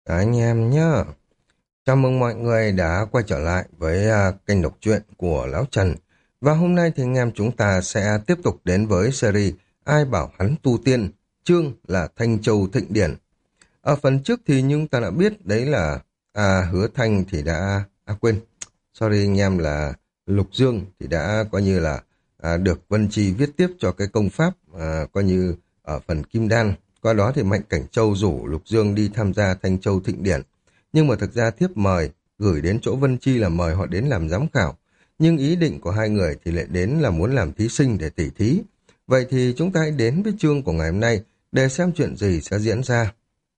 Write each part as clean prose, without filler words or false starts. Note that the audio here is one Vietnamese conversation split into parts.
Anh em nhá. Chào mừng mọi người đã quay trở lại với kênh đọc truyện của Lão Trần. Và hôm nay thì anh em chúng ta sẽ tiếp tục đến với series Ai bảo hắn tu tiên, chương là Thanh Châu Thịnh Điển. Ở phần trước thì chúng ta đã biết đấy là Hứa Thanh thì đã quên. Sorry anh em, là Lục Dương thì đã coi như là được Vân Chi viết tiếp cho cái công pháp coi như ở phần Kim Đan. Qua đó thì Mạnh Cảnh Châu rủ Lục Dương đi tham gia Thanh Châu Thịnh Điển. Nhưng mà thực ra thiếp mời gửi đến chỗ Vân Chi là mời họ đến làm giám khảo. Nhưng ý định của hai người thì lại đến là muốn làm thí sinh để tỉ thí. Vậy thì chúng ta hãy đến với chương của ngày hôm nay để xem chuyện gì sẽ diễn ra.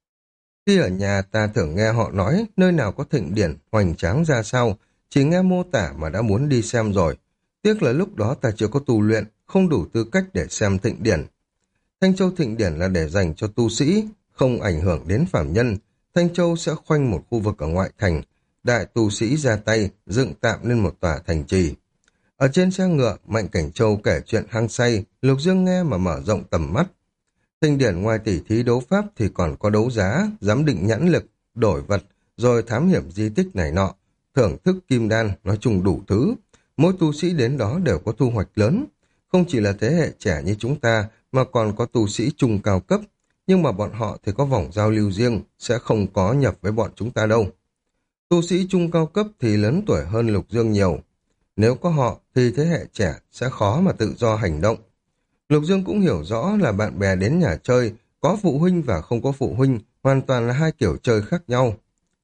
Khi ở nhà ta thường nghe họ nói nơi nào có thịnh điển hoành tráng ra sao, chỉ nghe mô tả mà đã muốn đi xem rồi. Tiếc là lúc đó ta chưa có tu luyện, không đủ tư cách để xem thịnh điển. Thanh Châu Thịnh Điển là để dành cho tu sĩ, không ảnh hưởng đến phàm nhân. Thanh Châu sẽ khoanh một khu vực ở ngoại thành, đại tu sĩ ra tay, dựng tạm nên một tòa thành trì. Ở trên xe ngựa, Mạnh Cảnh Châu kể chuyện hăng say, Lục Dương nghe mà mở rộng tầm mắt. Thịnh Điển ngoài tỉ thí đấu pháp thì còn có đấu giá, giám định nhãn lực, đổi vật, rồi thám hiểm di tích này nọ, thưởng thức kim đan, nói chung đủ thứ. Mỗi tu sĩ đến đó đều có thu hoạch lớn. Không chỉ là thế hệ trẻ như chúng ta, mà còn có tu sĩ trung cao cấp, nhưng mà bọn họ thì có vòng giao lưu riêng, sẽ không có nhập với bọn chúng ta đâu. Tu sĩ trung cao cấp thì lớn tuổi hơn Lục Dương nhiều. Nếu có họ thì thế hệ trẻ sẽ khó mà tự do hành động. Lục Dương cũng hiểu rõ là bạn bè đến nhà chơi, có phụ huynh và không có phụ huynh, hoàn toàn là hai kiểu chơi khác nhau.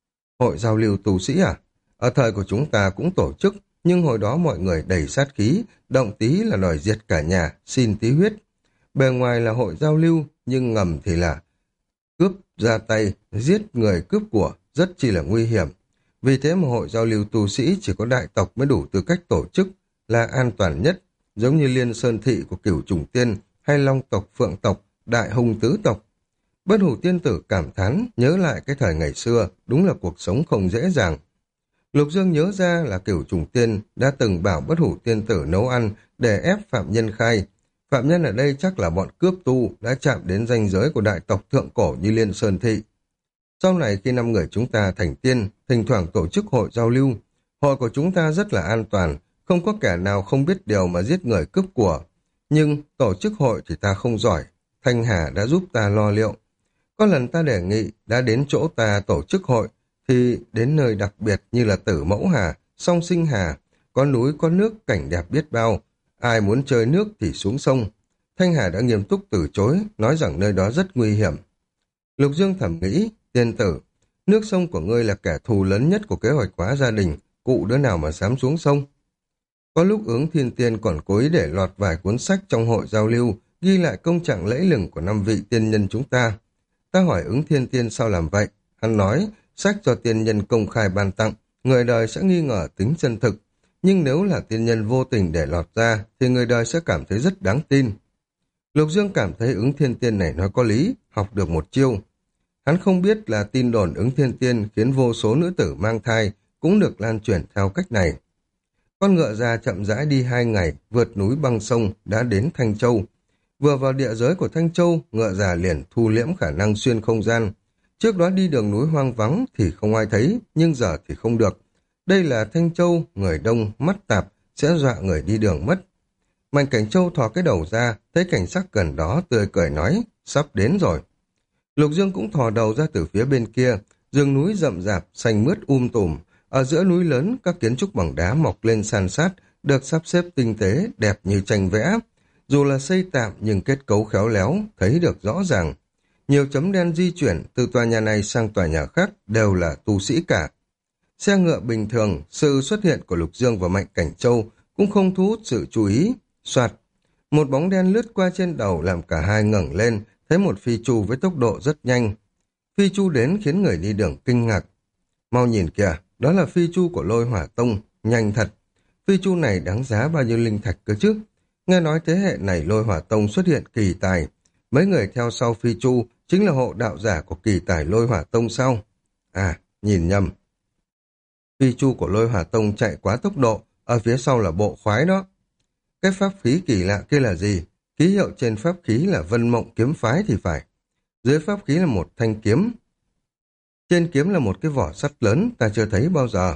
Hội giao lưu tu sĩ à? Ở thời của chúng ta cũng tổ chức, nhưng hồi đó mọi người đầy sát khí, động tí là đòi diệt cả nhà, xin tí huyết. Bề ngoài là hội giao lưu, nhưng ngầm thì là cướp ra tay, giết người cướp của, rất chi là nguy hiểm. Vì thế mà hội giao lưu tu sĩ chỉ có đại tộc mới đủ tư cách tổ chức, là an toàn nhất, giống như Liên Sơn Thị của Cửu Trùng Tiên, hay Long tộc, Phượng tộc, Đại Hùng Tứ tộc. Bất Hủ Tiên Tử cảm thán, nhớ lại cái thời ngày xưa, đúng là cuộc sống không dễ dàng. Lục Dương nhớ ra là Cửu Trùng Tiên đã từng bảo Bất Hủ Tiên Tử nấu ăn để ép phạm nhân khai. Phạm nhân ở đây chắc là bọn cướp tu đã chạm đến ranh giới của đại tộc thượng cổ như Liên Sơn Thị. Sau này khi 5 người chúng ta thành tiên, thỉnh thoảng tổ chức hội giao lưu. Hội của chúng ta rất là an toàn, không có kẻ nào không biết điều mà giết người cướp của. Nhưng tổ chức hội thì ta không giỏi, Thanh Hà đã giúp ta lo liệu. Có lần ta đề nghị đã đến chỗ ta tổ chức hội, thì đến nơi đặc biệt như là Tử Mẫu Hà, Song Sinh Hà, có núi có nước cảnh đẹp biết bao. Ai muốn chơi nước thì xuống sông. Thanh Hà đã nghiêm túc từ chối, nói rằng nơi đó rất nguy hiểm. Lục Dương thầm nghĩ, tiên tử, nước sông của ngươi là kẻ thù lớn nhất của kế hoạch hóa gia đình, cụ đứa nào mà dám xuống sông. Có lúc Ứng Thiên Tiên còn cố ý để lọt vài cuốn sách trong hội giao lưu, ghi lại công trạng lẫy lừng của 5 vị tiên nhân chúng ta. Ta hỏi Ứng Thiên Tiên sao làm vậy? Hắn nói, sách do tiên nhân công khai ban tặng, người đời sẽ nghi ngờ tính chân thực. Nhưng nếu là tiên nhân vô tình để lọt ra, thì người đời sẽ cảm thấy rất đáng tin. Lục Dương cảm thấy Ứng Thiên Tiên này nói có lý, học được một chiêu. Hắn không biết là tin đồn Ứng Thiên Tiên khiến vô số nữ tử mang thai cũng được lan truyền theo cách này. Con ngựa già chậm rãi đi 2 ngày, vượt núi băng sông, đã đến Thanh Châu. Vừa vào địa giới của Thanh Châu, ngựa già liền thu liễm khả năng xuyên không gian. Trước đó đi đường núi hoang vắng thì không ai thấy, nhưng giờ thì không được. Đây là Thanh Châu, người đông, mắt tạp, sẽ dọa người đi đường mất. Mạnh Cảnh Châu thò cái đầu ra, thấy cảnh sắc gần đó tươi cười nói, sắp đến rồi. Lục Dương cũng thò đầu ra từ phía bên kia, rừng núi rậm rạp, xanh mướt tùm. Ở giữa núi lớn, các kiến trúc bằng đá mọc lên san sát, được sắp xếp tinh tế, đẹp như tranh vẽ. Dù là xây tạm nhưng kết cấu khéo léo, thấy được rõ ràng. Nhiều chấm đen di chuyển từ tòa nhà này sang tòa nhà khác đều là tu sĩ cả. Xe ngựa bình thường, sự xuất hiện của Lục Dương và Mạnh Cảnh Châu cũng không thu hút sự chú ý. Soạt, một bóng đen lướt qua trên đầu làm cả hai ngẩng lên, thấy một phi chu với tốc độ rất nhanh. Phi chu đến khiến người đi đường kinh ngạc. Mau nhìn kìa, đó là phi chu của Lôi Hỏa Tông, nhanh thật. Phi chu này đáng giá bao nhiêu linh thạch cơ chứ? Nghe nói thế hệ này Lôi Hỏa Tông xuất hiện kỳ tài. Mấy người theo sau phi chu chính là hộ đạo giả của kỳ tài Lôi Hỏa Tông sao? À, nhìn nhầm. Phi chu của Lôi Hỏa Tông chạy quá tốc độ, ở phía sau là bộ khoái đó. Cái pháp khí kỳ lạ kia là gì? Ký hiệu trên pháp khí là Vân Mộng kiếm phái thì phải. Dưới pháp khí là một thanh kiếm. Trên kiếm là một cái vỏ sắt lớn, ta chưa thấy bao giờ.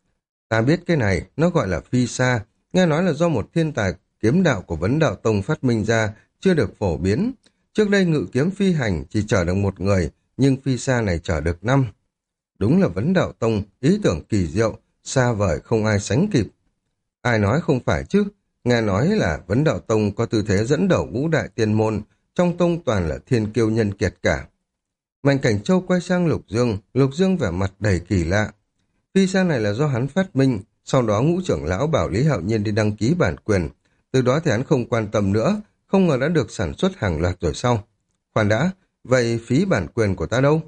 Ta biết cái này, nó gọi là phi sa, nghe nói là do một thiên tài kiếm đạo của Vấn Đạo Tông phát minh ra, chưa được phổ biến. Trước đây ngự kiếm phi hành chỉ chở được một người, nhưng phi sa này chở được 5. Đúng là Vấn Đạo Tông, ý tưởng kỳ diệu, xa vời không ai sánh kịp. Ai nói không phải chứ, nghe nói là Vấn Đạo Tông có tư thế dẫn đầu ngũ đại tiên môn, trong tông toàn là thiên kiêu nhân kiệt cả. Mạnh Cảnh Châu quay sang Lục Dương vẻ mặt đầy kỳ lạ. Phi sa này là do hắn phát minh, sau đó ngũ trưởng lão bảo Lý Hạo Nhiên đi đăng ký bản quyền. Từ đó thì hắn không quan tâm nữa, không ngờ đã được sản xuất hàng loạt rồi sau. Khoan đã, vậy phí bản quyền của ta đâu?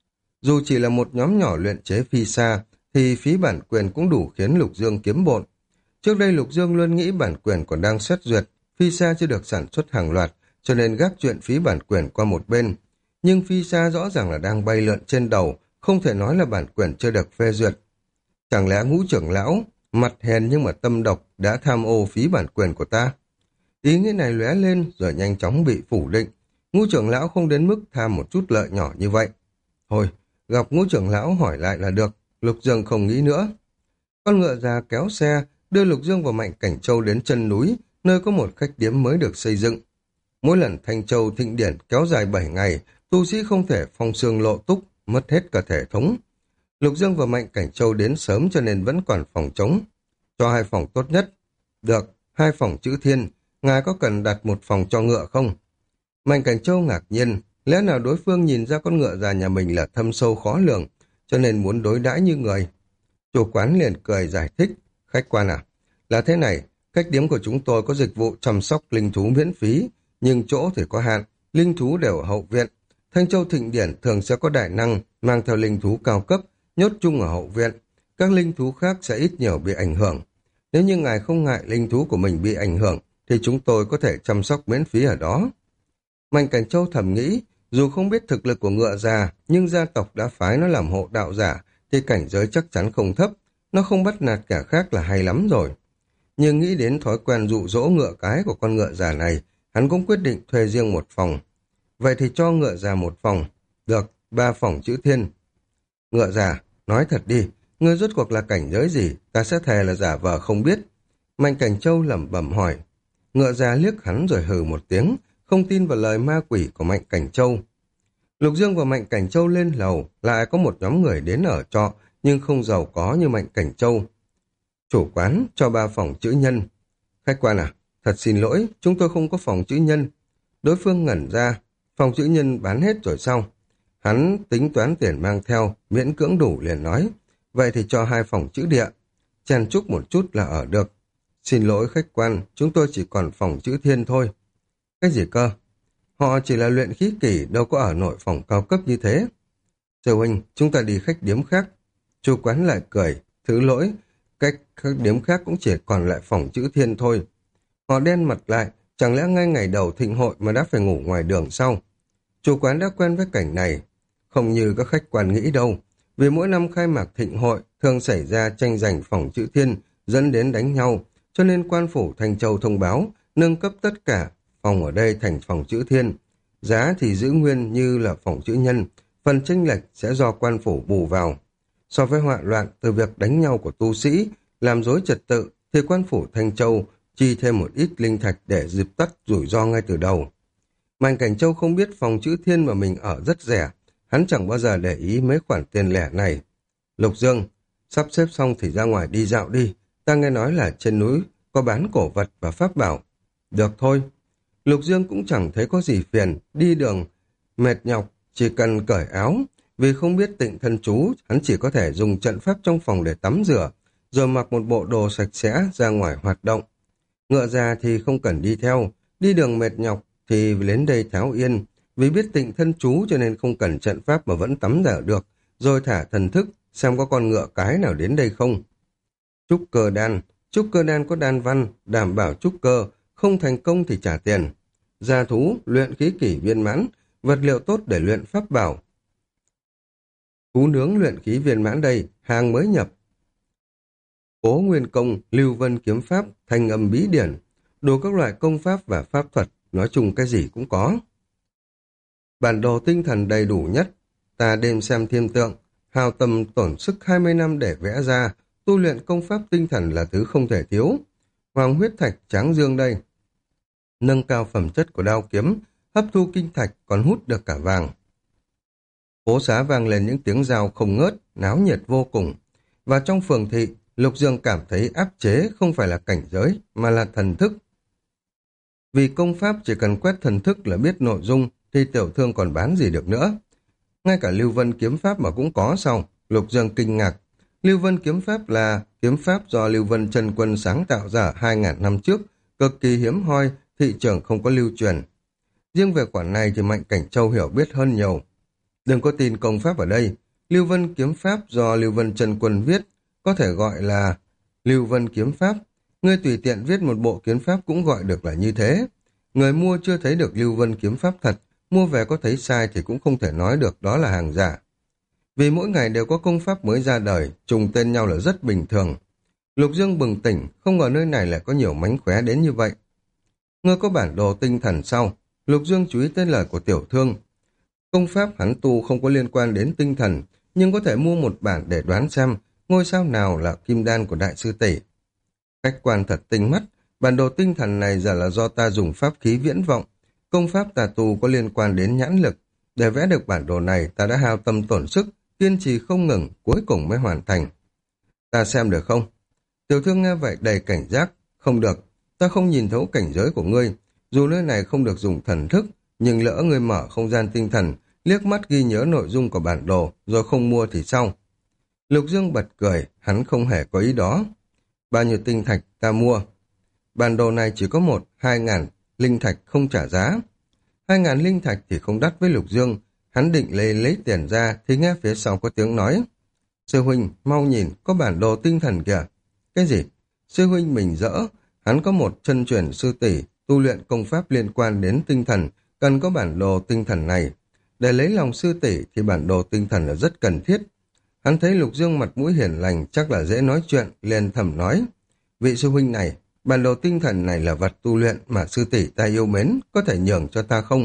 Dù chỉ là một nhóm nhỏ luyện chế phi sa, thì phí bản quyền cũng đủ khiến Lục Dương kiếm bộn. Trước đây Lục Dương luôn nghĩ bản quyền còn đang xét duyệt, phi sa chưa được sản xuất hàng loạt, cho nên gác chuyện phí bản quyền qua một bên. Nhưng phi sa rõ ràng là đang bay lượn trên đầu, không thể nói là bản quyền chưa được phê duyệt. Chẳng lẽ ngũ trưởng lão, mặt hèn nhưng mà tâm độc đã tham ô phí bản quyền của ta? Ý nghĩ này lóe lên rồi nhanh chóng bị phủ định. Ngũ trưởng lão không đến mức tham một chút lợi nhỏ như vậy. Thôi, gặp ngũ trưởng lão hỏi lại là được, Lục Dương không nghĩ nữa. Con ngựa già kéo xe, đưa Lục Dương và Mạnh Cảnh Châu đến chân núi, nơi có một khách điếm mới được xây dựng. Mỗi lần Thanh Châu thịnh điển kéo dài 7 ngày, tu sĩ không thể phong xương lộ túc, mất hết cả thể thống. Lục Dương và Mạnh Cảnh Châu đến sớm cho nên vẫn còn phòng trống. Cho 2 phòng tốt nhất. Được, 2 phòng chữ thiên, ngài có cần đặt một phòng cho ngựa không? Mạnh Cảnh Châu ngạc nhiên, lẽ nào đối phương nhìn ra con ngựa già nhà mình là thâm sâu khó lường, cho nên muốn đối đãi như người. Chủ quán liền cười giải thích, khách quan à, là thế này, khách điếm của chúng tôi có dịch vụ chăm sóc linh thú miễn phí, nhưng chỗ thì có hạn, linh thú đều ở hậu viện. Thanh Châu thịnh điển thường sẽ có đại năng mang theo linh thú cao cấp, nhốt chung ở hậu viện. Các linh thú khác sẽ ít nhiều bị ảnh hưởng. Nếu như ngài không ngại linh thú của mình bị ảnh hưởng, thì chúng tôi có thể chăm sóc miễn phí ở đó. Mạnh Cảnh Châu thầm nghĩ, dù không biết thực lực của ngựa già, nhưng gia tộc đã phái nó làm hộ đạo giả, thì cảnh giới chắc chắn không thấp. Nó không bắt nạt cả khác là hay lắm rồi. Nhưng nghĩ đến thói quen dụ dỗ ngựa cái của con ngựa già này, hắn cũng quyết định thuê riêng một phòng. Vậy thì cho ngựa già một phòng. Được, 3 phòng chữ thiên. Ngựa già, nói thật đi, ngươi rốt cuộc là cảnh giới gì, ta sẽ thề là giả vờ không biết. Mạnh Cảnh Châu lẩm bẩm hỏi. Ngựa già liếc hắn rồi hừ một tiếng, không tin vào lời ma quỷ của Mạnh Cảnh Châu. Lục Dương và Mạnh Cảnh Châu lên lầu, lại có một nhóm người đến ở trọ, nhưng không giàu có như Mạnh Cảnh Châu. Chủ quán cho 3 phòng chữ nhân. Khách quan à, thật xin lỗi, chúng tôi không có phòng chữ nhân. Đối phương ngẩn ra, phòng chữ nhân bán hết rồi xong. Hắn tính toán tiền mang theo, miễn cưỡng đủ liền nói. Vậy thì cho 2 phòng chữ địa. Chen chúc một chút là ở được. Xin lỗi khách quan, chúng tôi chỉ còn phòng chữ thiên thôi. Cái gì cơ? Họ chỉ là luyện khí kỷ, đâu có ở nội phòng cao cấp như thế. Sư huynh, chúng ta đi khách điếm khác. Chủ quán lại cười, thứ lỗi, khách điếm khác cũng chỉ còn lại phòng chữ thiên thôi. Họ đen mặt lại, chẳng lẽ ngay ngày đầu thịnh hội mà đã phải ngủ ngoài đường sau? Chủ quán đã quen với cảnh này, không như các khách quan nghĩ đâu. Vì mỗi năm khai mạc thịnh hội thường xảy ra tranh giành phòng chữ thiên dẫn đến đánh nhau, cho nên quan phủ Thanh Châu thông báo nâng cấp tất cả phòng ở đây thành phòng chữ thiên. Giá thì giữ nguyên như là phòng chữ nhân, phần chênh lệch sẽ do quan phủ bù vào. So với hoạn loạn từ việc đánh nhau của tu sĩ, làm rối trật tự, thì quan phủ Thanh Châu chi thêm một ít linh thạch để dập tắt rủi ro ngay từ đầu. Mạnh Cảnh Châu không biết phòng chữ thiên mà mình ở rất rẻ, hắn chẳng bao giờ để ý mấy khoản tiền lẻ này. Lục Dương, sắp xếp xong thì ra ngoài đi dạo đi, ta nghe nói là trên núi có bán cổ vật và pháp bảo. Được thôi. Lục Dương cũng chẳng thấy có gì phiền, đi đường mệt nhọc, chỉ cần cởi áo. Vì không biết tịnh thân chú, hắn chỉ có thể dùng trận pháp trong phòng để tắm rửa, rồi mặc một bộ đồ sạch sẽ ra ngoài hoạt động. Ngựa già thì không cần đi theo, đi đường mệt nhọc thì đến đây tháo yên. Vì biết tịnh thân chú cho nên không cần trận pháp mà vẫn tắm rửa được, rồi thả thần thức, xem có con ngựa cái nào đến đây không. Trúc cơ đan có đan văn, đảm bảo trúc cơ, không thành công thì trả tiền. Gia thú, luyện khí kỷ viên mãn, vật liệu tốt để luyện pháp bảo. Thú nướng luyện khí viên mãn đây, hàng mới nhập. Cố nguyên công, lưu vân kiếm pháp, thanh âm bí điển, đủ các loại công pháp và pháp thuật, nói chung cái gì cũng có. Bản đồ tinh thần đầy đủ nhất, ta đêm xem thiên tượng, hao tâm tổn sức 20 năm để vẽ ra, tu luyện công pháp tinh thần là thứ không thể thiếu. Hoàng huyết thạch tráng dương đây. Nâng cao phẩm chất của đao kiếm, hấp thu kinh thạch còn hút được cả vàng. Phố xá vang lên những tiếng rao không ngớt, náo nhiệt vô cùng. Và trong phường thị, Lục Dương cảm thấy áp chế không phải là cảnh giới, mà là thần thức. Vì công pháp chỉ cần quét thần thức là biết nội dung, thì tiểu thương còn bán gì được nữa. Ngay cả Lưu Vân kiếm pháp mà cũng có sao? Lục Dương kinh ngạc. Lưu Vân kiếm pháp là kiếm pháp do Lưu Vân Chân Quân sáng tạo ra 2.000 năm trước, cực kỳ hiếm hoi, thị trường không có lưu truyền. Riêng về khoản này thì Mạnh Cảnh Châu hiểu biết hơn nhiều. Đừng có tin công pháp ở đây. Lưu Vân kiếm pháp do Lưu Vân Chân Quân viết, có thể gọi là Lưu Vân kiếm pháp. Ngươi tùy tiện viết một bộ kiếm pháp cũng gọi được là như thế. Người mua chưa thấy được Lưu Vân kiếm pháp thật, mua về có thấy sai thì cũng không thể nói được đó là hàng giả. Vì mỗi ngày đều có công pháp mới ra đời, trùng tên nhau là rất bình thường. Lục Dương bừng tỉnh, không ngờ nơi này lại có nhiều mánh khóe đến như vậy. Ngươi có bản đồ tinh thần sau. Lục Dương chú ý tới lời của tiểu thương. Công pháp hắn tu không có liên quan đến tinh thần, nhưng có thể mua một bản để đoán xem ngôi sao nào là kim đan của đại sư tỷ. Khách quan thật tinh mắt, bản đồ tinh thần này giờ là do ta dùng pháp khí viễn vọng. Công pháp tà tu có liên quan đến nhãn lực. Để vẽ được bản đồ này, ta đã hao tâm tổn sức, kiên trì không ngừng, cuối cùng mới hoàn thành. Ta xem được không? Tiểu thương nghe vậy đầy cảnh giác. Không được, ta không nhìn thấu cảnh giới của ngươi. Dù nơi này không được dùng thần thức, nhưng lỡ ngươi mở không gian tinh thần, liếc mắt ghi nhớ nội dung của bản đồ, rồi không mua thì sao? Lục Dương bật cười, hắn không hề có ý đó. Bao nhiêu tinh thạch ta mua? Bản đồ này chỉ có 2.000 linh thạch không trả giá. 2.000 linh thạch thì không đắt với Lục Dương. Hắn định lấy tiền ra thì nghe phía sau có tiếng nói. Sư huynh, mau nhìn, có bản đồ tinh thần kìa. Cái gì? Sư huynh mình rỡ. Hắn có một chân truyền sư tỷ tu luyện công pháp liên quan đến tinh thần, cần có bản đồ tinh thần này. Để lấy lòng sư tỷ thì bản đồ tinh thần là rất cần thiết. Hắn thấy Lục Dương mặt mũi hiền lành chắc là dễ nói chuyện, liền thầm nói. Vị sư huynh này, bản đồ tinh thần này là vật tu luyện mà sư tỷ ta yêu mến, có thể nhường cho ta không?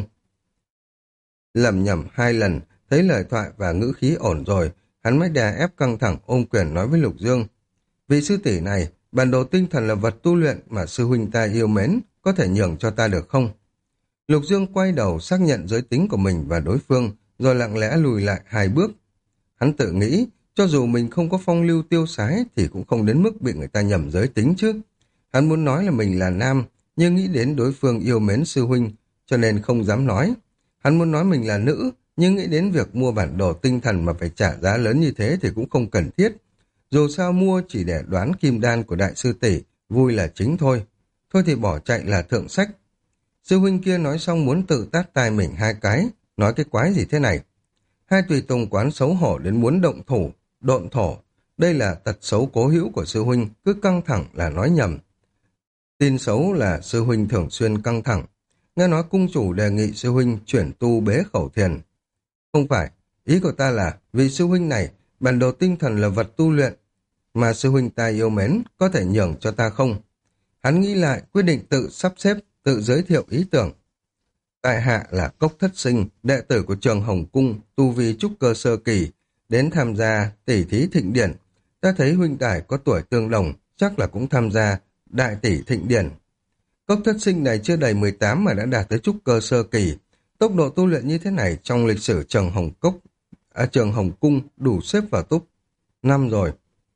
Lầm nhầm 2 lần, thấy lời thoại và ngữ khí ổn rồi, hắn mới đè ép căng thẳng ôm quyền nói với Lục Dương. Vị sư tỷ này, bản đồ tinh thần là vật tu luyện mà sư huynh ta yêu mến, có thể nhường cho ta được không? Lục Dương quay đầu xác nhận giới tính của mình và đối phương, rồi lặng lẽ lùi lại 2 bước. Hắn tự nghĩ, cho dù mình không có phong lưu tiêu sái thì cũng không đến mức bị người ta nhầm giới tính chứ. Hắn muốn nói là mình là nam, nhưng nghĩ đến đối phương yêu mến sư huynh, cho nên không dám nói. Hắn muốn nói mình là nữ, nhưng nghĩ đến việc mua bản đồ tinh thần mà phải trả giá lớn như thế thì cũng không cần thiết. Dù sao mua chỉ để đoán kim đan của đại sư tỷ, vui là chính thôi. Thôi thì bỏ chạy là thượng sách. Sư huynh kia nói xong muốn tự tát tai mình 2 cái, nói cái quái gì thế này. 2 tùy tùng quán xấu hổ đến muốn động thủ, độn thổ. Đây là tật xấu cố hữu của sư huynh, cứ căng thẳng là nói nhầm. Tin xấu là sư huynh thường xuyên căng thẳng. Nghe nói cung chủ đề nghị sư huynh chuyển tu bế khẩu thiền. Không phải, ý của ta là vì sư huynh này, bản đồ tinh thần là vật tu luyện, mà sư huynh ta yêu mến, có thể nhường cho ta không? Hắn nghĩ lại, quyết định tự sắp xếp, tự giới thiệu ý tưởng. Tại hạ là Cốc Thất Sinh, đệ tử của trường Hồng Cung, tu vi trúc cơ sơ kỳ, đến tham gia tỷ thí thịnh điển. Ta thấy huynh đài có tuổi tương đồng, chắc là cũng tham gia đại tỷ thịnh điển. Cốc Thất Sinh này chưa đầy 18 mà đã đạt tới trúc cơ sơ kỳ. Tốc độ tu luyện như thế này trong lịch sử trường Hồng Cung đủ xếp vào top 5 rồi.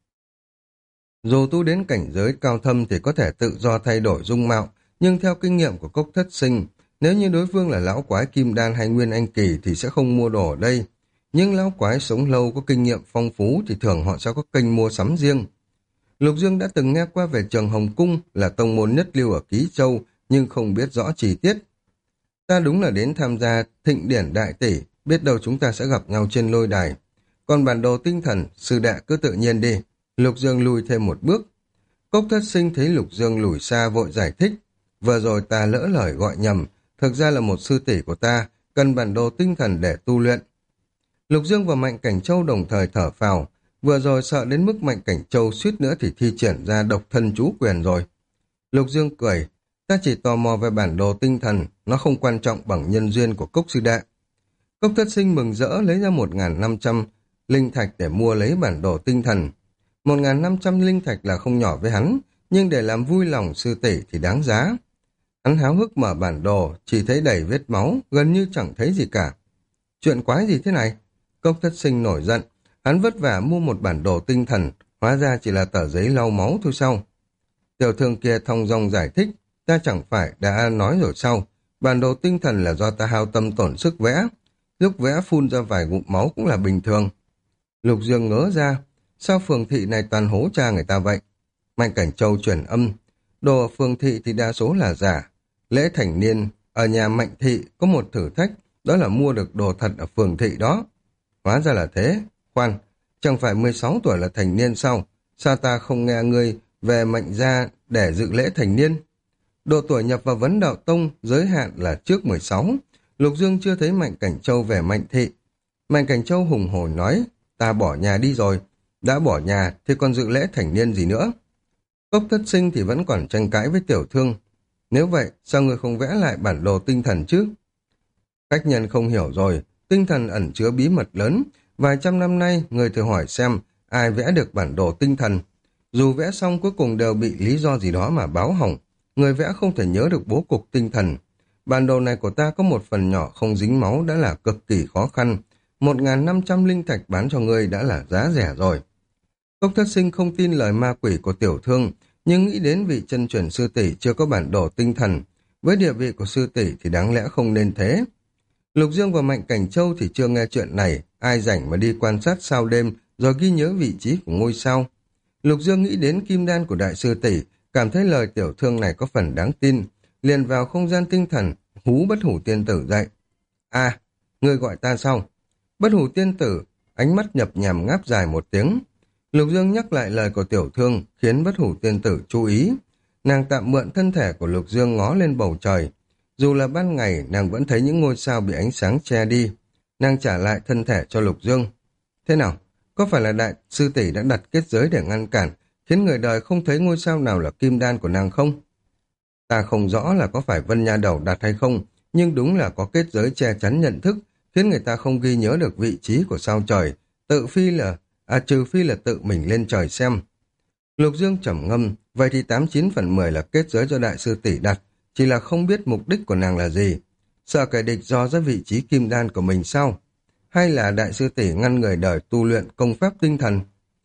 Dù tu đến cảnh giới cao thâm thì có thể tự do thay đổi dung mạo, nhưng theo kinh nghiệm của Cốc Thất Sinh, nếu như đối phương là lão quái kim đan hay nguyên anh kỳ thì sẽ không mua đồ ở đây. Nhưng lão quái sống lâu có kinh nghiệm phong phú thì thường họ sẽ có kênh mua sắm riêng. Lục Dương đã từng nghe qua về trường Hồng Cung là tông môn nhất lưu ở Ký Châu, nhưng không biết rõ chi tiết. Ta đúng là đến tham gia thịnh điển đại tỷ, biết đâu chúng ta sẽ gặp nhau trên lôi đài. Còn bản đồ tinh thần, sư đệ cứ tự nhiên đi. Lục Dương lùi thêm một bước. Cốc Thất Sinh thấy Lục Dương lùi xa vội giải thích. Vừa rồi ta lỡ lời gọi nhầm, thực ra là một sư tỷ của ta, cần bản đồ tinh thần để tu luyện. Lục Dương và Mạnh Cảnh Châu đồng thời thở phào, vừa rồi sợ đến mức Mạnh Cảnh Châu suýt nữa thì thi triển ra độc thân chú quyền rồi. Lục Dương cười, ta chỉ tò mò về bản đồ tinh thần, nó không quan trọng bằng nhân duyên của Cốc sư đệ. Cốc Thất Sinh mừng rỡ lấy ra 1.500 linh thạch để mua lấy bản đồ tinh thần. 1.500 linh thạch là không nhỏ với hắn, nhưng để làm vui lòng sư tỷ thì đáng giá. Hắn háo hức mở bản đồ, chỉ thấy đầy vết máu, gần như chẳng thấy gì cả. Chuyện quái gì thế này? Cốc Thất Sinh nổi giận, hắn vất vả mua một bản đồ tinh thần, hóa ra chỉ là tờ giấy lau máu thôi sao? Tiểu thương kia thong dong giải thích, ta chẳng phải đã nói rồi sao? Bản đồ tinh thần là do ta hao tâm tổn sức vẽ. Lúc vẽ phun ra vài ngụm máu cũng là bình thường. Lục Dương ngớ ra, sao phường thị này toàn hố cha người ta vậy? Mạnh Cảnh Châu truyền âm, đồ ở phường thị thì đa số là giả. Lễ thành niên, ở nhà Mạnh thị có một thử thách, đó là mua được đồ thật ở phường thị đó. Hóa ra là thế. Khoan, chẳng phải 16 tuổi là thành niên sao? Sao ta không nghe ngươi về Mạnh gia để dự lễ thành niên? Độ tuổi nhập vào vấn đạo tông giới hạn là trước 16. Lục Dương chưa thấy Mạnh Cảnh Châu về Mạnh thị. Mạnh Cảnh Châu hùng hồn nói, ta bỏ nhà đi rồi. Đã bỏ nhà thì còn dự lễ thành niên gì nữa? Cốc Thất Sinh thì vẫn còn tranh cãi với tiểu thương. Nếu vậy, sao ngươi không vẽ lại bản đồ tinh thần chứ? Khách nhân không hiểu rồi, tinh thần ẩn chứa bí mật lớn. Vài trăm năm nay, người thử hỏi xem ai vẽ được bản đồ tinh thần. Dù vẽ xong cuối cùng đều bị lý do gì đó mà báo hỏng. Người vẽ không thể nhớ được bố cục tinh thần. Bản đồ này của ta có một phần nhỏ không dính máu đã là cực kỳ khó khăn. 1.500 linh thạch bán cho ngươi đã là giá rẻ rồi. Cốc Thất Sinh không tin lời ma quỷ của tiểu thương, nhưng nghĩ đến vị chân truyền sư tỷ chưa có bản đồ tinh thần. Với địa vị của sư tỷ thì đáng lẽ không nên thế. Lục Dương và Mạnh Cảnh Châu thì chưa nghe chuyện này, ai rảnh mà đi quan sát sao đêm rồi ghi nhớ vị trí của ngôi sao. Lục Dương nghĩ đến kim đan của đại sư tỷ, cảm thấy lời tiểu thương này có phần đáng tin, liền vào không gian tinh thần, hú Bất Hủ Tiên Tử dậy. À, ngươi gọi ta sao? Bất Hủ Tiên Tử, ánh mắt nhập nhằm ngáp dài một tiếng. Lục Dương nhắc lại lời của tiểu thương, khiến Bất Hủ Tiên Tử chú ý. Nàng tạm mượn thân thể của Lục Dương ngó lên bầu trời. Dù là ban ngày, nàng vẫn thấy những ngôi sao bị ánh sáng che đi. Nàng trả lại thân thể cho Lục Dương. Thế nào? Có phải là đại sư tỷ đã đặt kết giới để ngăn cản, khiến người đời không thấy ngôi sao nào là kim đan của nàng không? Ta không rõ là có phải Vân Nha Đầu đặt hay không, nhưng đúng là có kết giới che chắn nhận thức, khiến người ta không ghi nhớ được vị trí của sao trời, trừ phi là tự mình lên trời xem. Lục Dương trầm ngâm, vậy thì 89 phần 10 là kết giới do đại sư tỷ đặt, chỉ là không biết mục đích của nàng là gì. Sợ kẻ địch dò ra vị trí kim đan của mình sao? Hay là đại sư tỷ ngăn người đời tu luyện công pháp tinh thần?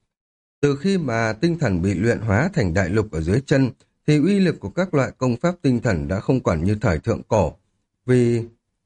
Từ khi mà tinh thần bị luyện hóa thành đại lục ở dưới chân, thì uy lực của các loại công pháp tinh thần đã không còn như thời thượng cổ. Vì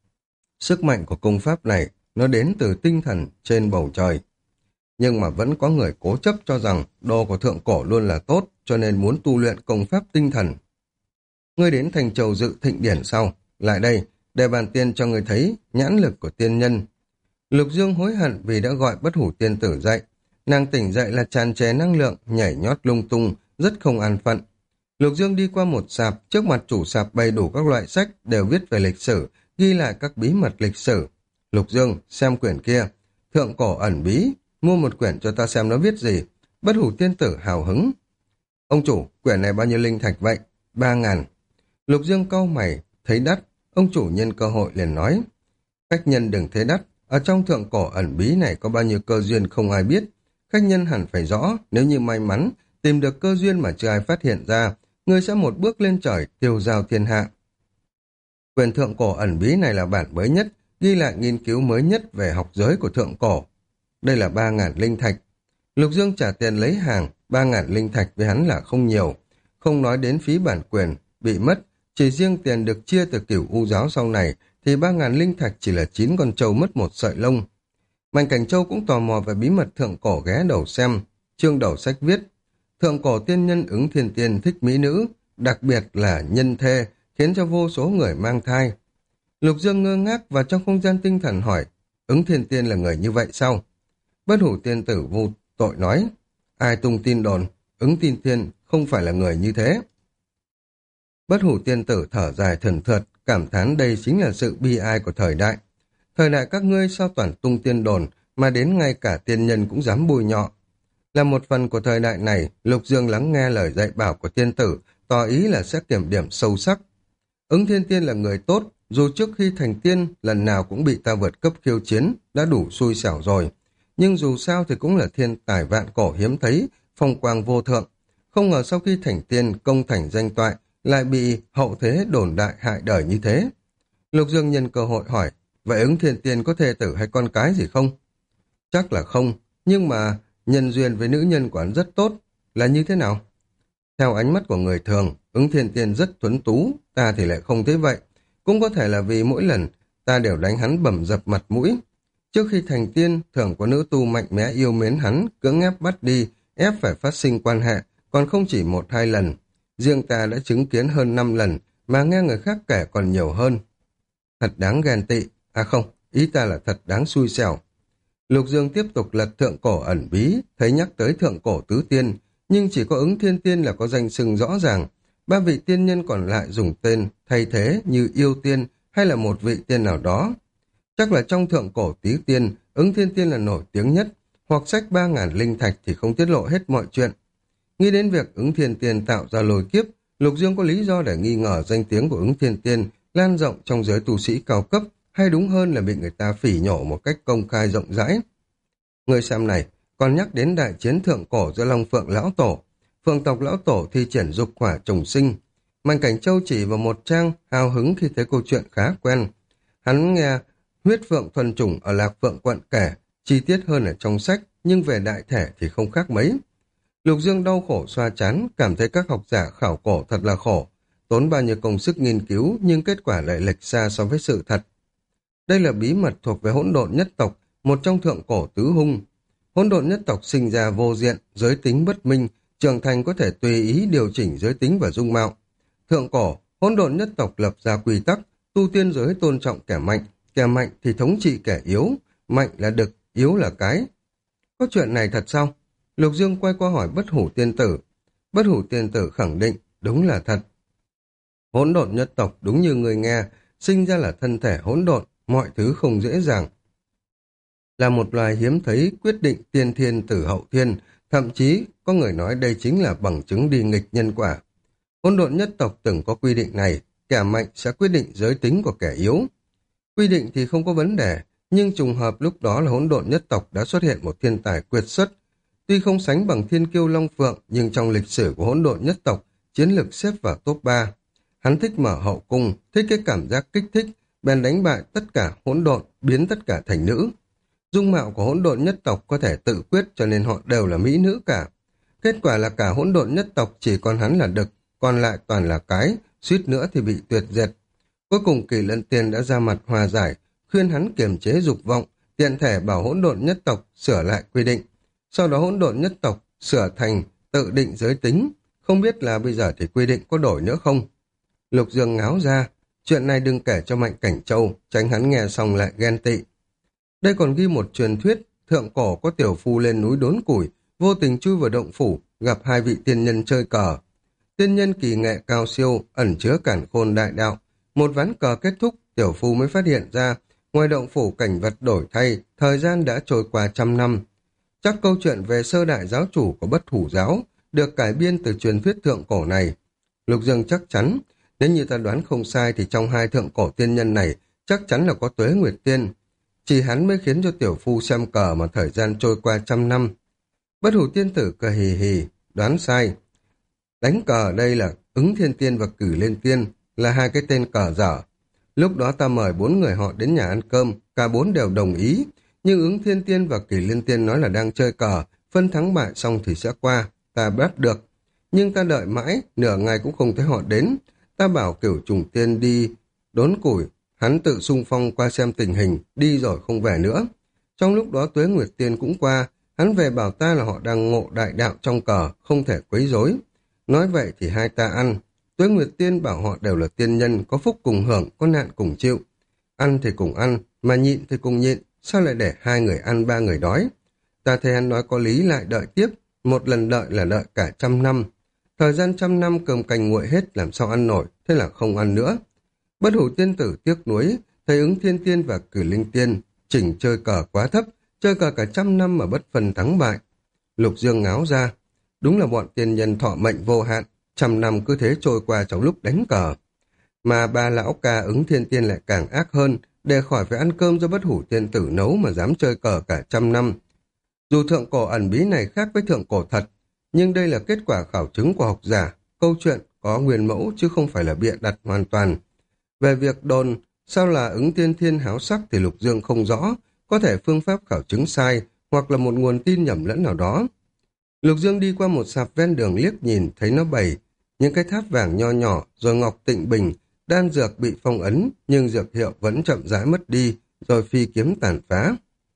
sức mạnh của công pháp này nó đến từ tinh thần trên bầu trời. Nhưng mà vẫn có người cố chấp cho rằng đồ của thượng cổ luôn là tốt, cho nên muốn tu luyện công pháp tinh thần. Ngươi đến thành Châu dự thịnh điển sau, lại đây, để bàn tiên cho ngươi thấy nhãn lực của tiên nhân. Lục Dương hối hận vì đã gọi Bất Hủ Tiên Tử dậy. Nàng tỉnh dậy là tràn trề năng lượng, nhảy nhót lung tung, rất không an phận. Lục Dương đi qua một sạp, trước mặt chủ sạp bày đủ các loại sách đều viết về lịch sử, ghi lại các bí mật lịch sử. Lục Dương, xem quyển kia, thượng cổ ẩn bí, mua một quyển cho ta xem nó viết gì. Bất Hủ Tiên Tử hào hứng. Ông chủ, quyển này bao nhiêu linh thạch vậy? 3.000. Lục Dương cau mày, thấy đắt, ông chủ nhân cơ hội liền nói. Khách nhân đừng thấy đắt, ở trong thượng cổ ẩn bí này có bao nhiêu cơ duyên không ai biết. Khách nhân hẳn phải rõ, nếu như may mắn, tìm được cơ duyên mà chưa ai phát hiện ra, người sẽ một bước lên trời, tiêu giao thiên hạ. Quyển thượng cổ ẩn bí này là bản mới nhất, ghi lại nghiên cứu mới nhất về học giới của thượng cổ. Đây là 3.000 linh thạch. Lục Dương trả tiền lấy hàng, 3.000 linh thạch với hắn là không nhiều. Không nói đến phí bản quyền, bị mất, chỉ riêng tiền được chia từ Cửu U giáo sau này, thì 3.000 linh thạch chỉ là 9 con trâu mất một sợi lông. Mạnh Cảnh Châu cũng tò mò về bí mật thượng cổ ghé đầu xem. Chương đầu sách viết, thượng cổ tiên nhân Ứng Thiên Tiên thích mỹ nữ, đặc biệt là nhân thê, khiến cho vô số người mang thai. Lục Dương ngơ ngác và trong không gian tinh thần hỏi, Ứng Thiên Tiên là người như vậy sao? Bất Hủ Tiên Tử vô tội nói, ai tung tin đồn, Ứng Thiên Tiên không phải là người như thế. Bất Hủ Tiên Tử thở dài thườn thượt, cảm thán đây chính là sự bi ai của thời đại. Thời đại các ngươi sao toàn tung tiên đồn, mà đến ngay cả tiên nhân cũng dám bôi nhọ. Là một phần của thời đại này, Lục Dương lắng nghe lời dạy bảo của tiên tử, tỏ ý là sẽ kiểm điểm sâu sắc. Ứng Thiên Tiên là người tốt, dù trước khi thành tiên, lần nào cũng bị ta vượt cấp khiêu chiến, đã đủ xui xẻo rồi. nhưng dù sao thì cũng là thiên tài vạn cổ hiếm thấy, phong quang vô thượng. Không ngờ sau khi thành tiên công thành danh toại, lại bị hậu thế đồn đại hại đời như thế. Lục Dương nhân cơ hội hỏi, vậy ứng thiên tiên có thê tử hay con cái gì không? Chắc là không, nhưng mà nhân duyên với nữ nhân của hắn rất tốt, là như thế nào? Theo ánh mắt của người thường, ứng thiên tiên rất tuấn tú, ta thì lại không thấy vậy. Cũng có thể là vì mỗi lần ta đều đánh hắn bầm dập mặt mũi. Trước khi thành tiên, thường có nữ tu mạnh mẽ yêu mến hắn, cưỡng ép bắt đi, ép phải phát sinh quan hệ, còn không chỉ một hai lần. Riêng ta đã chứng kiến hơn 5 lần, mà nghe người khác kể còn nhiều hơn. Thật đáng ghen tị, à không, ý ta là thật đáng xui xẻo. Lục Dương tiếp tục lật thượng cổ ẩn bí, thấy nhắc tới thượng cổ tứ tiên, nhưng chỉ có ứng thiên tiên là có danh xưng rõ ràng. Ba vị tiên nhân còn lại dùng tên thay thế như yêu tiên hay là một vị tiên nào đó. Chắc là trong thượng cổ tứ tiên, ứng thiên tiên là nổi tiếng nhất, hoặc sách 3.000 linh thạch thì không tiết lộ hết mọi chuyện. Nghĩ đến việc ứng thiên tiên tạo ra lôi kiếp, Lục Dương có lý do để nghi ngờ danh tiếng của ứng thiên tiên lan rộng trong giới tu sĩ cao cấp, hay đúng hơn là bị người ta phỉ nhổ một cách công khai rộng rãi. Người xem này còn nhắc đến đại chiến thượng cổ giữa Long Phượng Lão Tổ. Phượng tộc Lão Tổ thi triển dục hỏa trùng sinh. Mạnh Cảnh Châu chỉ vào một trang hào hứng khi thấy câu chuyện khá quen. Hắn nghe huyết phượng thuần chủng ở Lạc Phượng quận kể, chi tiết hơn ở trong sách, nhưng về đại thể thì không khác mấy. Lục Dương đau khổ xoa trán, cảm thấy các học giả khảo cổ thật là khổ. Tốn bao nhiêu công sức nghiên cứu, nhưng kết quả lại lệch xa so với sự thật. Đây là bí mật thuộc về hỗn độn nhất tộc, một trong thượng cổ tứ hung. Hỗn độn nhất tộc sinh ra vô diện, giới tính bất minh, trưởng thành có thể tùy ý điều chỉnh giới tính và dung mạo. Thượng cổ, hỗn độn nhất tộc lập ra quy tắc, tu tiên giới tôn trọng kẻ mạnh thì thống trị kẻ yếu, mạnh là đực, yếu là cái. Có chuyện này thật sao? Lục Dương quay qua hỏi Bất Hủ Tiên Tử. Bất Hủ Tiên Tử khẳng định, đúng là thật. Hỗn độn nhất tộc đúng như người nghe, sinh ra là thân thể hỗn độn, mọi thứ không dễ dàng. Là một loài hiếm thấy quyết định tiên thiên tử hậu thiên, thậm chí có người nói đây chính là bằng chứng đi nghịch nhân quả. Hỗn độn nhất tộc từng có quy định này, kẻ mạnh sẽ quyết định giới tính của kẻ yếu. Quy định thì không có vấn đề, nhưng trùng hợp lúc đó là hỗn độn nhất tộc đã xuất hiện một thiên tài quyệt xuất. Tuy không sánh bằng thiên kiêu Long Phượng, nhưng trong lịch sử của hỗn độn nhất tộc, chiến lược xếp vào top 3. Hắn thích mở hậu cung, thích cái cảm giác kích thích, bèn đánh bại tất cả hỗn độn, biến tất cả thành nữ. Dung mạo của hỗn độn nhất tộc có thể tự quyết, cho nên họ đều là mỹ nữ cả. Kết quả là cả hỗn độn nhất tộc chỉ còn hắn là đực, còn lại toàn là cái, suýt nữa thì bị tuyệt diệt. Cuối cùng Kỳ Lân Tiên đã ra mặt hòa giải, khuyên hắn kiềm chế dục vọng, tiện thể bảo hỗn độn nhất tộc sửa lại quy định. Sau đó hỗn độn nhất tộc sửa thành tự định giới tính, không biết là bây giờ thì quy định có đổi nữa không? Lục Dương ngáo ra, chuyện này đừng kể cho Mạnh Cảnh Châu, tránh hắn nghe xong lại ghen tị. Đây còn ghi một truyền thuyết, thượng cổ có tiểu phu lên núi đốn củi, vô tình chui vào động phủ, gặp hai vị tiên nhân chơi cờ. Tiên nhân kỳ nghệ cao siêu, ẩn chứa cản khôn đại đạo. Một ván cờ kết thúc, tiểu phu mới phát hiện ra, ngoài động phủ cảnh vật đổi thay, thời gian đã trôi qua 100 năm. Chắc câu chuyện về sơ đại giáo chủ của Bất Hủ giáo được cải biên từ truyền thuyết thượng cổ này. Lục Dương chắc chắn, nếu như ta đoán không sai thì trong hai thượng cổ tiên nhân này chắc chắn là có Tuế Nguyệt Tiên. Chỉ hắn mới khiến cho tiểu phu xem cờ mà thời gian trôi qua 100 năm. Bất Hủ Tiên Tử cười hì hì, đoán sai. Đánh cờ ở đây là Ứng Thiên Tiên và Cử Lên Tiên, là hai cái tên cờ dở. Lúc đó ta mời 4 người họ đến nhà ăn cơm, cả 4 đều đồng ý. Nhưng Ứng Thiên Tiên và Kỳ Liên Tiên nói là đang chơi cờ, phân thắng bại xong thì sẽ qua, ta bắt được. Nhưng ta đợi mãi, nửa ngày cũng không thấy họ đến. Ta bảo Cửu Trùng Tiên đi đốn củi, hắn tự xung phong qua xem tình hình, đi rồi không về nữa. Trong lúc đó Tuế Nguyệt Tiên cũng qua, hắn về bảo ta là họ đang ngộ đại đạo trong cờ, không thể quấy rối. Nói vậy thì hai ta ăn. Tuế Nguyệt Tiên bảo họ đều là tiên nhân, có phúc cùng hưởng, có nạn cùng chịu. Ăn thì cùng ăn, mà nhịn thì cùng nhịn, sao lại để hai người ăn ba người đói? Ta thấy hắn nói có lý, lại đợi tiếp, một lần đợi là đợi cả 100 năm. Thời gian 100 năm cơm canh nguội hết, làm sao ăn nổi, thế là không ăn nữa. Bất Hủ Tiên Tử tiếc nuối, thấy Ứng Thiên Tiên và Cử Linh Tiên chỉnh chơi cờ quá thấp, chơi cờ cả 100 năm mà bất phân thắng bại. Lục Dương ngáo ra, đúng là bọn tiên nhân thọ mệnh vô hạn, 100 năm cứ thế trôi qua trong lúc đánh cờ. Mà ba lão ca Ứng Thiên Tiên lại càng ác hơn, để khỏi phải ăn cơm do Bất Hủ Tiên Tử nấu mà dám chơi cờ cả 100 năm. Dù thượng cổ ẩn bí này khác với thượng cổ thật, nhưng đây là kết quả khảo chứng của học giả, câu chuyện có nguyên mẫu chứ không phải là bịa đặt hoàn toàn. Về việc đồn, sao là ứng tiên thiên háo sắc thì Lục Dương không rõ, có thể phương pháp khảo chứng sai, hoặc là một nguồn tin nhầm lẫn nào đó. Lục Dương đi qua một sạp ven đường liếc nhìn, thấy nó bày những cái tháp vàng nho nhỏ, rồi ngọc tịnh bình, đan dược bị phong ấn, nhưng dược hiệu vẫn chậm rãi mất đi, rồi phi kiếm tàn phá.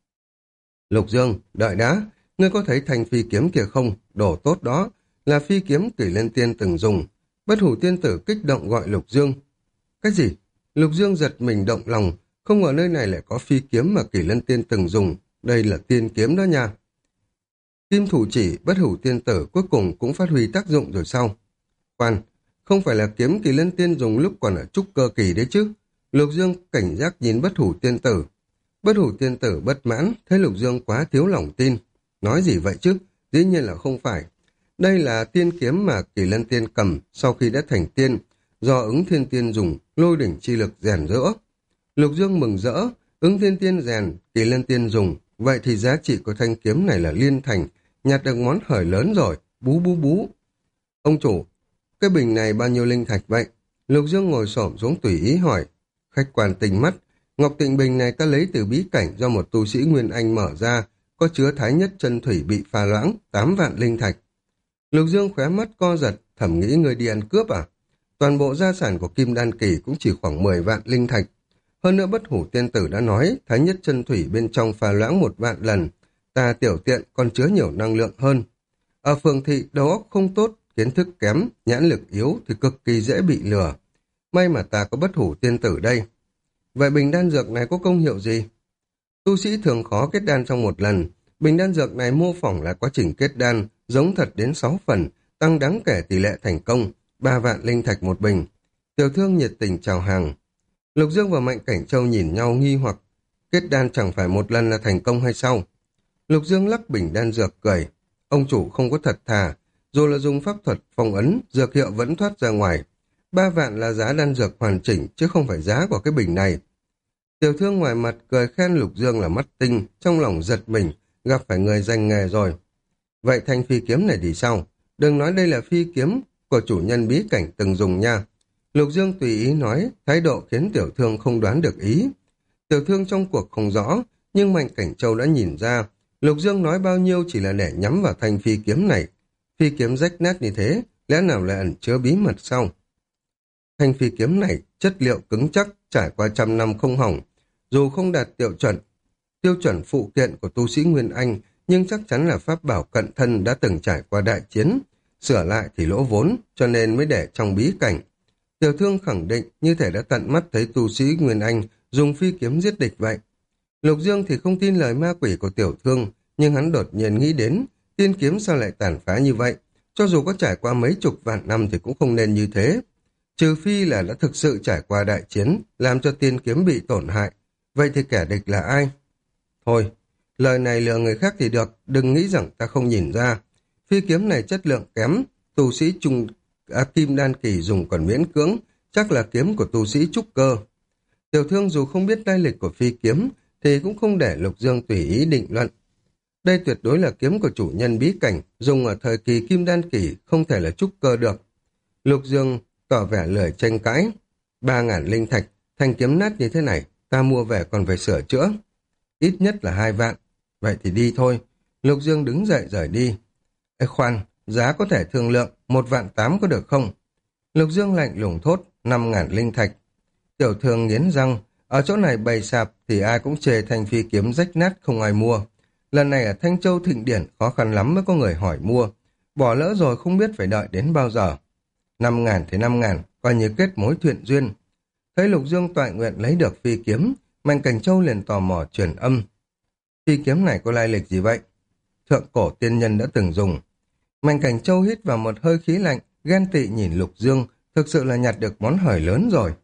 Lục Dương, đợi đã, ngươi có thấy thanh phi kiếm kia không? Đồ tốt đó, là phi kiếm Kỷ Lân Tiên từng dùng. Bất Hủ tiên tử kích động gọi Lục Dương. Cái gì? Lục Dương giật mình động lòng, không ngờ nơi này lại có phi kiếm mà Kỷ Lân Tiên từng dùng. Đây là tiên kiếm đó nha. Kim thủ chỉ Bất Hủ tiên tử cuối cùng cũng phát huy tác dụng rồi sao? Khoan, không phải là kiếm Kỷ Lân Tiên dùng lúc còn ở trúc cơ kỳ đấy chứ? Lục Dương cảnh giác nhìn Bất Hủ tiên tử. Bất Hủ tiên tử bất mãn, thấy Lục Dương quá thiếu lòng tin. Nói gì vậy chứ? Dĩ nhiên là không phải. Đây là tiên kiếm mà Kỷ Lân Tiên cầm sau khi đã thành tiên, do ứng thiên tiên dùng, lôi đỉnh chi lực rèn rỡ. Lục Dương mừng rỡ, ứng thiên tiên rèn, Kỷ Lân Tiên dùng, vậy thì giá trị của thanh kiếm này là liên thành, nhặt được món hời lớn rồi, bú bú bú. Ông chủ, cái bình này bao nhiêu linh thạch vậy? Lục Dương ngồi xổm xuống tùy ý hỏi. Khách quan tinh mắt, ngọc tịnh bình này ta lấy từ bí cảnh do một tu sĩ Nguyên Anh mở ra, có chứa thái nhất chân thủy bị pha loãng, 8 vạn linh thạch. Lục Dương khóe mắt co giật, thầm nghĩ người đi ăn cướp à? Toàn bộ gia sản của Kim Đan Kỳ cũng chỉ khoảng 10 vạn linh thạch. Hơn nữa Bất Hủ tiên tử đã nói, thái nhất chân thủy bên trong pha loãng 1 vạn lần, ta tiểu tiện còn chứa nhiều năng lượng hơn. Ở phường thị, đầu óc không tốt, kiến thức kém, nhãn lực yếu thì cực kỳ dễ bị lừa. May mà ta có Bất Hủ tiên tử đây. Vậy bình đan dược này có công hiệu gì? Tu sĩ thường khó kết đan trong một lần. Bình đan dược này mô phỏng là quá trình kết đan, giống thật đến 6 phần, tăng đáng kể tỷ lệ thành công, 3 vạn linh thạch một bình. Tiểu thương nhiệt tình chào hàng. Lục Dương và Mạnh Cảnh Châu nhìn nhau nghi hoặc, kết đan chẳng phải một lần là thành công hay sao? Lục Dương lắc bình đan dược cười. Ông chủ không có thật thà, dù là dùng pháp thuật phong ấn, dược hiệu vẫn thoát ra ngoài. 3 vạn là giá đan dược hoàn chỉnh, chứ không phải giá của cái bình này. Tiểu thương ngoài mặt cười khen Lục Dương là mắt tinh, trong lòng giật mình, gặp phải người danh nghề rồi. Vậy thanh phi kiếm này thì sao? Đừng nói đây là phi kiếm của chủ nhân bí cảnh từng dùng nha. Lục Dương tùy ý nói, thái độ khiến tiểu thương không đoán được ý. Tiểu thương trong cuộc không rõ, nhưng Mạnh Cảnh Châu đã nhìn ra, Lục Dương nói bao nhiêu chỉ là để nhắm vào thanh phi kiếm này. Phi kiếm rách nát như thế, lẽ nào lại ẩn chứa bí mật sao? Thanh phi kiếm này chất liệu cứng chắc, trải qua 100 năm không hỏng. Dù không đạt tiêu chuẩn phụ kiện của tu sĩ Nguyên Anh, nhưng chắc chắn là pháp bảo cận thân đã từng trải qua đại chiến. Sửa lại thì lỗ vốn, cho nên mới để trong bí cảnh. Tiểu thương khẳng định như thể đã tận mắt thấy tu sĩ Nguyên Anh dùng phi kiếm giết địch vậy. Lục Dương thì không tin lời ma quỷ của tiểu thương, nhưng hắn đột nhiên nghĩ đến, tiên kiếm sao lại tàn phá như vậy? Cho dù có trải qua mấy chục vạn năm thì cũng không nên như thế. Trừ phi là đã thực sự trải qua đại chiến, làm cho tiên kiếm bị tổn hại. Vậy thì kẻ địch là ai? Thôi, lời này lừa người khác thì được, đừng nghĩ rằng ta không nhìn ra. Phi kiếm này chất lượng kém, tu sĩ Kim Đan Kỳ dùng còn miễn cưỡng, chắc là kiếm của tu sĩ trúc cơ. Tiểu thương dù không biết lai lịch của phi kiếm, thì cũng không để Lục Dương tùy ý định luận. Đây tuyệt đối là kiếm của chủ nhân bí cảnh, dùng ở thời kỳ Kim Đan Kỳ, không thể là trúc cơ được. Lục Dương tỏ vẻ lười tranh cãi. 3.000 linh thạch, thanh kiếm nát như thế này, ta mua về còn phải sửa chữa. Ít nhất là 2 vạn. Vậy thì đi thôi. Lục Dương đứng dậy rời đi. Ê khoan, giá có thể thương lượng, 1.800.000 có được không? Lục Dương lạnh lùng thốt, 5.000 linh thạch. Tiểu thương nghiến răng, ở chỗ này bày sạp thì ai cũng chê thanh phi kiếm rách nát không ai mua. Lần này ở Thanh Châu Thịnh Điển khó khăn lắm mới có người hỏi mua. Bỏ lỡ rồi không biết phải đợi đến bao giờ. 5.000 thì 5.000, coi như kết mối thiện duyên. Thấy Lục Dương toại nguyện lấy được phi kiếm, Mạnh Cảnh Châu liền tò mò truyền âm. Phi kiếm này có lai lịch gì vậy? Thượng cổ tiên nhân đã từng dùng. Mạnh Cảnh Châu hít vào một hơi khí lạnh, ghen tị nhìn Lục Dương, thực sự là nhặt được món hời lớn rồi.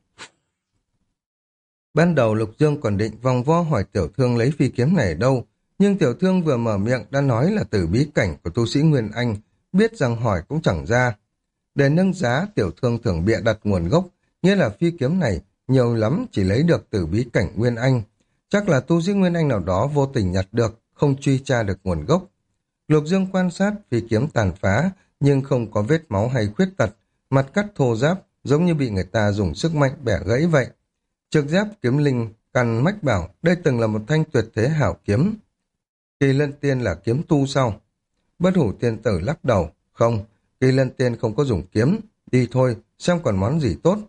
Ban đầu Lục Dương còn định vòng vo hỏi tiểu thương lấy phi kiếm này ở đâu, nhưng tiểu thương vừa mở miệng đã nói là từ bí cảnh của tu sĩ Nguyên Anh, biết rằng hỏi cũng chẳng ra. Để nâng giá, tiểu thương thường bịa đặt nguồn gốc, nghĩa là phi kiếm này nhiều lắm chỉ lấy được từ bí cảnh Nguyên Anh. Chắc là tu sĩ Nguyên Anh nào đó vô tình nhặt được, không truy tra được nguồn gốc. Lục Dương quan sát phi kiếm tàn phá, nhưng không có vết máu hay khuyết tật, mặt cắt thô ráp, giống như bị người ta dùng sức mạnh bẻ gãy vậy. Trực giáp kiếm linh căn mách bảo đây từng là một thanh tuyệt thế hảo kiếm. Kỳ Lân Tiên là kiếm tu sao? Bất Hủ Tiên Tử lắc đầu, không, Kỳ Lân Tiên không có dùng kiếm, đi thôi, xem còn món gì tốt.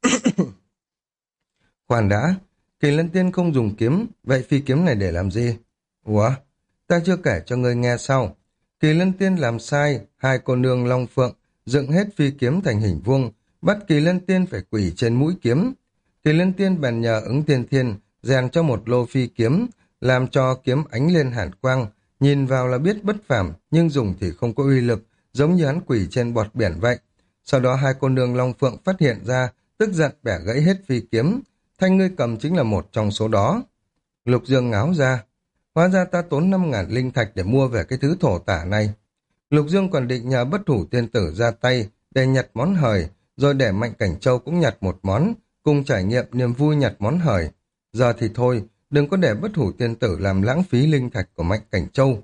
Khoan đã, Kỳ Lân Tiên không dùng kiếm, vậy phi kiếm này để làm gì? Ủa, ta chưa kể cho ngươi nghe sao? Kỳ Lân Tiên làm sai, hai cô nương Long Phượng dựng hết phi kiếm thành hình vuông, bắt Kỳ Lân Tiên phải quỳ trên mũi kiếm. Kỳ Lân Tiên bèn nhờ Ứng Tiên Thiên rèn cho một lô phi kiếm, làm cho kiếm ánh lên hàn quang, nhìn vào là biết bất phàm, nhưng dùng thì không có uy lực, giống như hắn quỳ trên bọt biển vậy. Sau đó hai cô nương Long Phượng phát hiện ra, tức giận bẻ gãy hết phi kiếm, thanh ngươi cầm chính là một trong số đó. Lục Dương ngáo ra, hóa ra ta tốn 5.000 linh thạch để mua về cái thứ thổ tả này. Lục Dương còn định nhờ Bất Hủ Tiên Tử ra tay để nhặt món hời, rồi để Mạnh Cảnh Châu cũng nhặt một món, cùng trải nghiệm niềm vui nhặt món hời. Giờ thì thôi, đừng có để Bất Hủ Tiên Tử làm lãng phí linh thạch của Mạnh Cảnh Châu.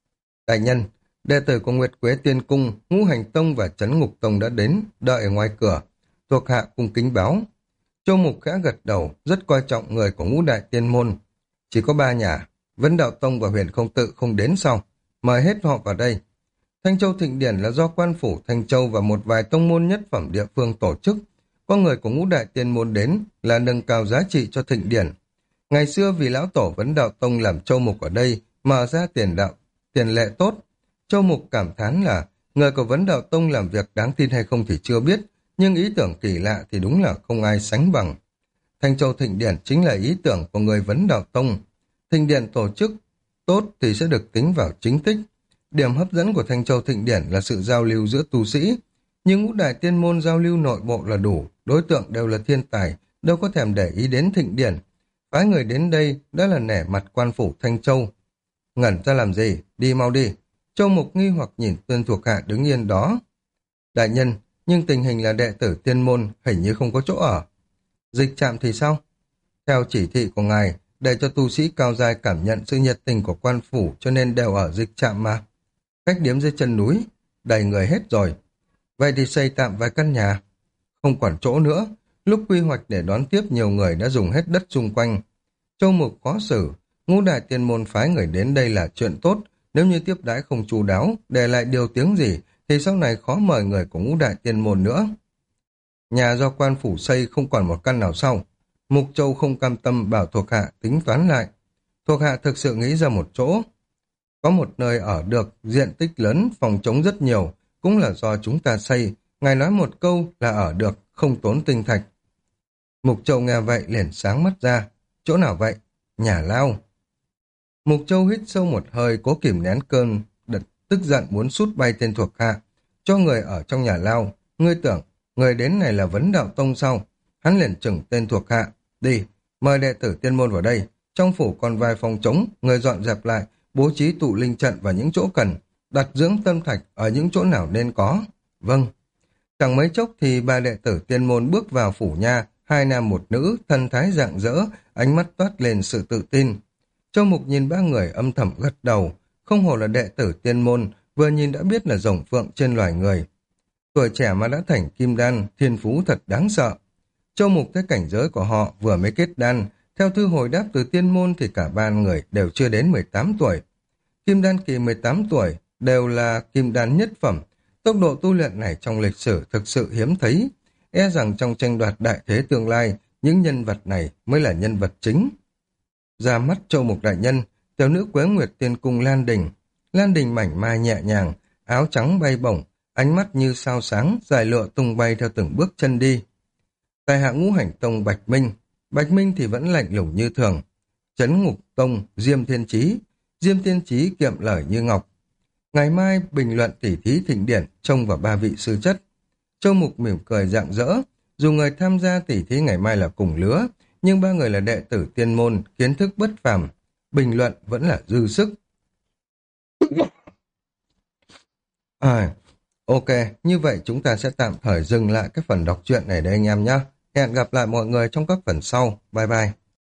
Đại nhân, đệ tử của Nguyệt Quế Tiên Cung, Ngũ Hành Tông và Trấn Ngục Tông đã đến, đợi ở ngoài cửa. Thuộc hạ cung kính báo. Châu Mục khẽ gật đầu, rất coi trọng người của Ngũ Đại Tiên Môn. Chỉ có 3 nhà, Vấn Đạo Tông và Huyền Không Tự không đến sau, mời hết họ vào đây. Thanh Châu Thịnh Điển là do quan phủ Thanh Châu và một vài tông môn nhất phẩm địa phương tổ chức. Có người của Ngũ Đại Tiên Môn đến là nâng cao giá trị cho Thịnh Điển. Ngày xưa vì lão tổ Vấn Đạo Tông làm Châu Mục ở đây mở ra tiền lệ tốt. Châu Mục cảm thán là người của Vấn Đạo Tông làm việc đáng tin hay không thì chưa biết, nhưng ý tưởng kỳ lạ thì đúng là không ai sánh bằng. Thanh Châu Thịnh Điển chính là ý tưởng của người Vấn Đạo Tông. Thịnh Điển tổ chức tốt thì sẽ được tính vào chính tích. Điểm hấp dẫn của Thanh Châu Thịnh Điển là sự giao lưu giữa tu sĩ. Nhưng Ngũ Đại Tiên Môn giao lưu nội bộ là đủ, đối tượng đều là thiên tài, đâu có thèm để ý đến Thịnh Điển. Phái người đến đây đã là nể mặt quan phủ Thanh Châu. Ngẩn ra làm gì, đi mau đi. Châu Mục nghi hoặc nhìn tên thuộc hạ đứng yên đó. Đại nhân, nhưng tình hình là đệ tử Tiên Môn hình như không có chỗ ở. Dịch trạm thì sao? Theo chỉ thị của ngài, để cho tu sĩ cao giai cảm nhận sự nhiệt tình của quan phủ cho nên đều ở dịch trạm mà. Cách điếm dưới chân núi, đầy người hết rồi. Vậy thì xây tạm vài căn nhà. Không còn chỗ nữa, lúc quy hoạch để đón tiếp nhiều người đã dùng hết đất xung quanh. Châu Mục khó xử, Ngũ Đại Tiên Môn phái người đến đây là chuyện tốt, nếu như tiếp đãi không chu đáo, để lại điều tiếng gì, thì sau này khó mời người của Ngũ Đại Tiên Môn nữa. Nhà do quan phủ xây không còn một căn nào sau. Mục Châu không cam tâm bảo thuộc hạ tính toán lại. Thuộc hạ thực sự nghĩ ra một chỗ. Có một nơi ở được, diện tích lớn, phòng chống rất nhiều, cũng là do chúng ta xây. Ngài nói một câu là ở được, không tốn tinh thạch. Mục Châu nghe vậy liền sáng mắt ra. Chỗ nào vậy? Nhà lao. Mục Châu hít sâu một hơi, cố kìm nén cơn tức giận muốn sút bay tên thuộc hạ. Cho người ở trong nhà lao. Ngươi tưởng, người đến này là Vấn Đạo Tông sao? Hắn liền chừng tên thuộc hạ. Đi, mời đệ tử Tiên Môn vào đây. Trong phủ còn vài phòng trống, người dọn dẹp lại, bố trí tụ linh trận vào những chỗ cần, đặt dưỡng tâm thạch ở những chỗ nào nên có. Vâng. Chẳng mấy chốc thì ba đệ tử Tiên Môn bước vào phủ nha, 2 nam 1 nữ, thân thái rạng rỡ, ánh mắt toát lên sự tự tin. Châu Mục nhìn 3 người âm thầm gật đầu, không hổ là đệ tử Tiên Môn, vừa nhìn đã biết là rồng phượng trên loài người. Tuổi trẻ mà đã thành kim đan, thiên phú thật đáng sợ. Châu Mục thấy cảnh giới của họ vừa mới kết đan, theo thư hồi đáp từ Tiên Môn thì cả 3 người đều chưa đến 18 tuổi. Kim đan kỳ 18 tuổi đều là kim đan nhất phẩm, tốc độ tu luyện này trong lịch sử thực sự hiếm thấy. E rằng trong tranh đoạt đại thế tương lai, những nhân vật này mới là nhân vật chính. Ra mắt Châu Mục đại nhân, tiểu nữ Quế Nguyệt Tiên Cung Lan Đình. Lan Đình mảnh mai nhẹ nhàng, áo trắng bay bổng, ánh mắt như sao sáng, dài lụa tung bay theo từng bước chân đi. Tại hạ Ngũ Hành Tông Bạch Minh. Bạch Minh thì vẫn lạnh lùng như thường. Trấn Ngục Tông Diêm Thiên Chí. Diêm Thiên Chí kiệm lời như ngọc. Ngày mai bình luận tỉ thí Thịnh Điển trông vào 3 vị sư chất. Châu Mục mỉm cười rạng rỡ. Dù người tham gia tỉ thí ngày mai là cùng lứa, nhưng 3 người là đệ tử Tiên Môn, kiến thức bất phàm, bình luận vẫn là dư sức. Ok, như vậy chúng ta sẽ tạm thời dừng lại cái phần đọc truyện này đây anh em nhé. Hẹn gặp lại mọi người trong các phần sau. Bye bye.